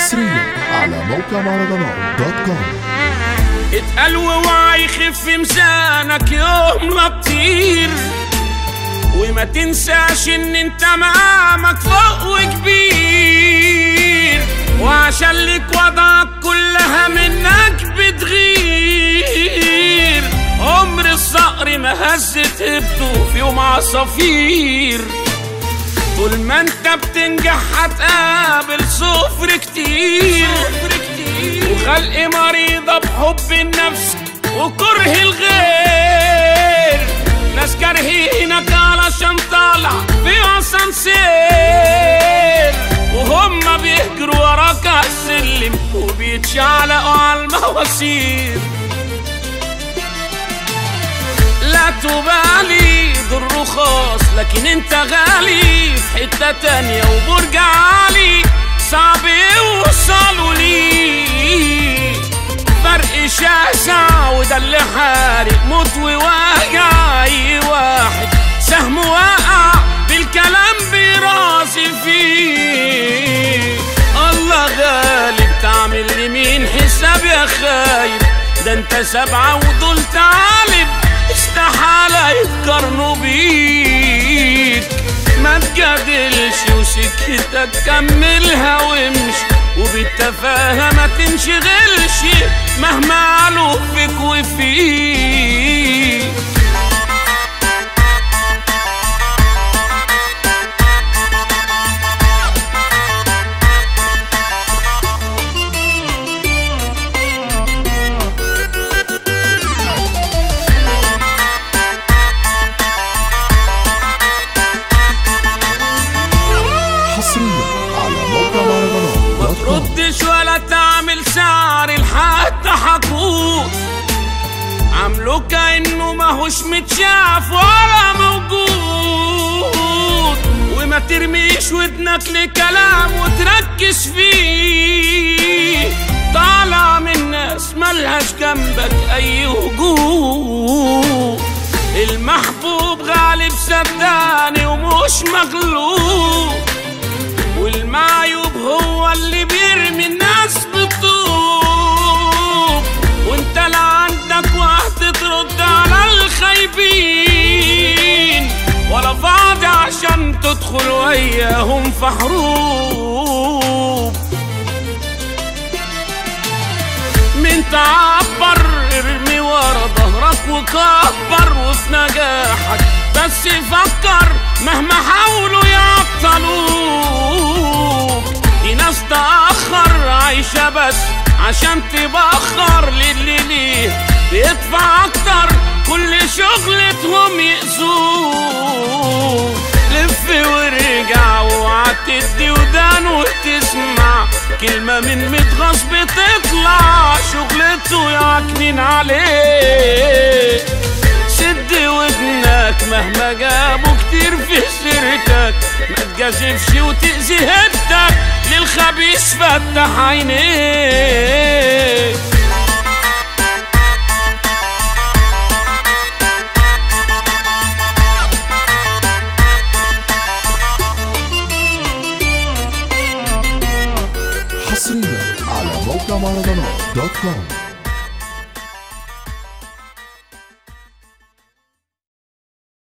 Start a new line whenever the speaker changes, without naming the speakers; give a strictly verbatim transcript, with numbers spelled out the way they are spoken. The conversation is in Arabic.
حصريا على موقع مهرجانات دوت كوم.
اتقل ووعي يخف ميزانك يوم ما تطير، وما تنساش ان انت مقامك فوق وكبير، وعشان لك وضعك كلها منك بتغير. عمر الصقر ما هزت هبته في يوم عصافير، طول ما انت بتنجح هتقابل صفر كتير، وخلق مريضة بحب النفس وكره الغير. ناس كارهينك علشان طالع في اسانسير، وهم بيجروا وراك عالسلم وبيتشعلقوا عالمواسير. لا تبالي دول رخاص لكن انت غالي في حتة تانية، وبرج عالي صعب يوصلوا ليه. فرق شاسع وده اللي حارق موت وواجع اي واحد، سهم واقع بالكلام بيراسي فيه. الله غالب تعمل لمين حساب يا خايب، ده انت سبعة ودول تعالب استحالة يتقارنوا بيك. ما تجادلش وسكتك كملها وامشي، وبالتفاهة ما تنشغلش مهما علوا فيك وفيك.
حصريا على موقع مهرجانات دوت كوم.
متردش ولا تعمل سعر لحد حقوق، عامله كأنه ماهوش متشاف ولا موجود. وما ترميش ودنك لكلام وتركز فيه، طالع من ناس ملهاش جنبك اي وجود. المحبوب غالب صدقني ومش مغلوب، والمعيوب هو اللي بيرمي الناس بالطوب. وانت لا عندك وقت ترد على الخايبين، ولا فاضي عشان تدخل وياهم في حروب. من تعبر ارمي ورا ظهرك وكبر، وفي نجاحك بس فكر مهما حاولوا يعطلوك. في ناس تأخر عايشة بس عشان تبخر للي ليه بيدفع أكتر، كل شغلتهم يأذوك. لف وارجع واوعى تدي ودان وتسمع كلمة من متغاظ بتطلع شغلته يعكنين عليك. سد ودنك مهما جابوا كتير في سيرتك، ما تجازفش وتأذي هبتك للخبيث فتح عينيك.
حصريا على موقع مهرجانات دوت كوم.